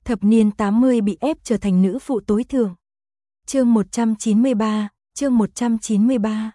Thập niên 80 bị ép trở thành nữ phụ tối thượng. Chương 193, chương 193.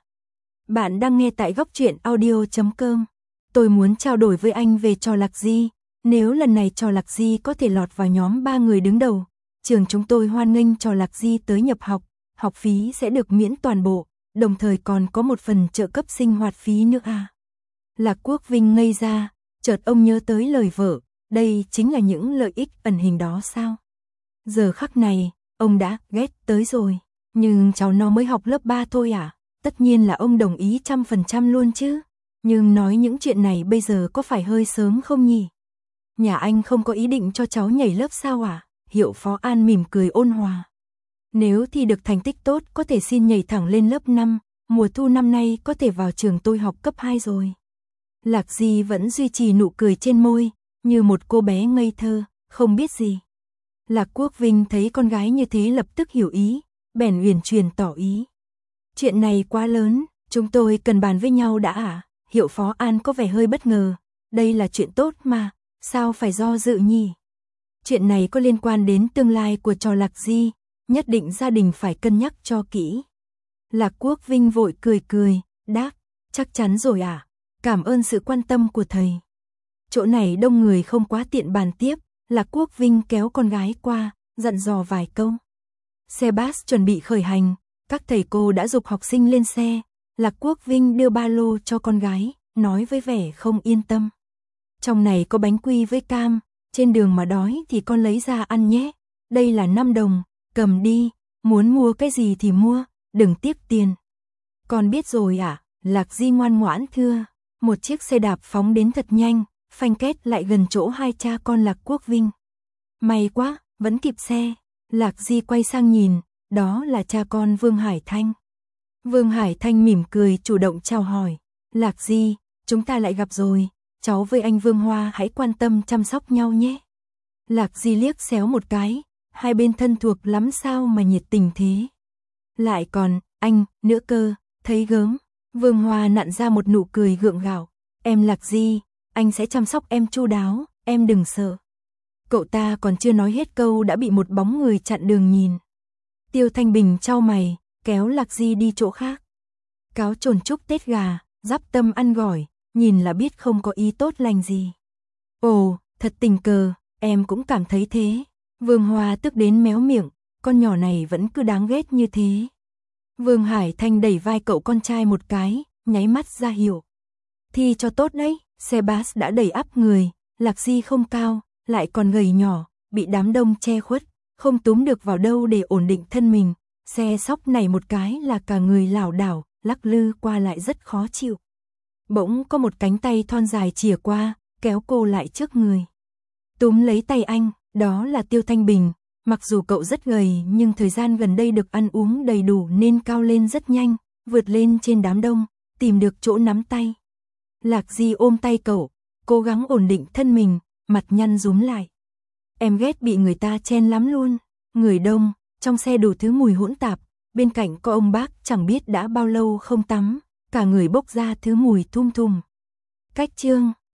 Bạn đang nghe tại góc truyện audio.com. Tôi muốn trao đổi với anh về trò Lạc Di. Nếu lần này trò Lạc Di có thể lọt vào nhóm 3 người đứng đầu, trường chúng tôi hoan nghênh trò Lạc Di tới nhập học, học phí sẽ được miễn toàn bộ, đồng thời còn có một phần trợ cấp sinh hoạt phí nữa à. Lạc Quốc Vinh ngây ra, chợt ông nhớ tới lời vợ, đây chính là những lợi ích ẩn hình đó sao? Giờ khắc này, ông đã ghét tới rồi, nhưng cháu nó mới học lớp 3 thôi à? Tất nhiên là ông đồng ý 100% luôn chứ. Nhưng nói những chuyện này bây giờ có phải hơi sớm không nhỉ? Nhà anh không có ý định cho cháu nhảy lớp sao à? Hiệu Phó An mỉm cười ôn hòa. Nếu thi được thành tích tốt có thể xin nhảy thẳng lên lớp 5, mùa thu năm nay có thể vào trường tôi học cấp 2 rồi. Lạc Di vẫn duy trì nụ cười trên môi, như một cô bé ngây thơ, không biết gì. Lạc Quốc Vinh thấy con gái như thế lập tức hiểu ý, bèn uyển chuyển tỏ ý. Chuyện này quá lớn, chúng tôi cần bàn với nhau đã à? Hiệu Phó An có vẻ hơi bất ngờ, đây là chuyện tốt mà, sao phải do dự nhỉ? Chuyện này có liên quan đến tương lai của trò Lạc Di, nhất định gia đình phải cân nhắc cho kỹ. Lạc Quốc Vinh vội cười, đáp, chắc chắn rồi à, cảm ơn sự quan tâm của thầy. Chỗ này đông người không quá tiện bàn tiếp, Lạc Quốc Vinh kéo con gái qua, dặn dò vài câu. Xe bus chuẩn bị khởi hành, các thầy cô đã giục học sinh lên xe, Lạc Quốc Vinh đưa ba lô cho con gái, nói với vẻ không yên tâm. Trong này có bánh quy với cam, trên đường mà đói thì con lấy ra ăn nhé, đây là 5 đồng, cầm đi, muốn mua cái gì thì mua, đừng tiếc tiền. Con biết rồi à, Lạc Di ngoan ngoãn thưa. Một chiếc xe đạp phóng đến thật nhanh, phanh két lại gần chỗ hai cha con Lạc Quốc Vinh. May quá, vẫn kịp xe. Lạc Di quay sang nhìn, đó là cha con Vương Hải Thanh. Vương Hải Thanh mỉm cười chủ động chào hỏi. Lạc Di, chúng ta lại gặp rồi, cháu với anh Vương Hoa hãy quan tâm chăm sóc nhau nhé. Lạc Di liếc xéo một cái, hai bên thân thuộc lắm sao mà nhiệt tình thế. Lại còn, anh, nữa cơ, thấy gớm. Vương Hoa nặn ra một nụ cười gượng gạo. Em Lạc Di, anh sẽ chăm sóc em chu đáo, em đừng sợ. Cậu ta còn chưa nói hết câu đã bị một bóng người chặn đường nhìn. Tiêu Thanh Bình chau mày, kéo Lạc Di đi chỗ khác. Cáo trồn chúc Tết gà, giáp tâm ăn gỏi, nhìn là biết không có ý tốt lành gì. Ồ, thật tình cờ, em cũng cảm thấy thế. Vương Hoa tức đến méo miệng, con nhỏ này vẫn cứ đáng ghét như thế. Vương Hải Thanh đẩy vai cậu con trai một cái, nháy mắt ra hiệu. Thi cho tốt đấy, xe bus đã đầy ắp người, Lạc Di không cao, lại còn gầy nhỏ, bị đám đông che khuất, không túm được vào đâu để ổn định thân mình. Xe sóc này một cái là cả người lảo đảo, lắc lư qua lại rất khó chịu. Bỗng có một cánh tay thon dài chìa qua, kéo cô lại trước người. Túm lấy tay anh, đó là Tiêu Thanh Bình. Mặc dù cậu rất gầy nhưng thời gian gần đây được ăn uống đầy đủ nên cao lên rất nhanh, vượt lên trên đám đông, tìm được chỗ nắm tay. Lạc Di ôm tay cậu, cố gắng ổn định thân mình, mặt nhăn rúm lại. Em ghét bị người ta chen lắm luôn, người đông, trong xe đủ thứ mùi hỗn tạp, bên cạnh có ông bác chẳng biết đã bao lâu không tắm, cả người bốc ra thứ mùi thum thùm. Cách chương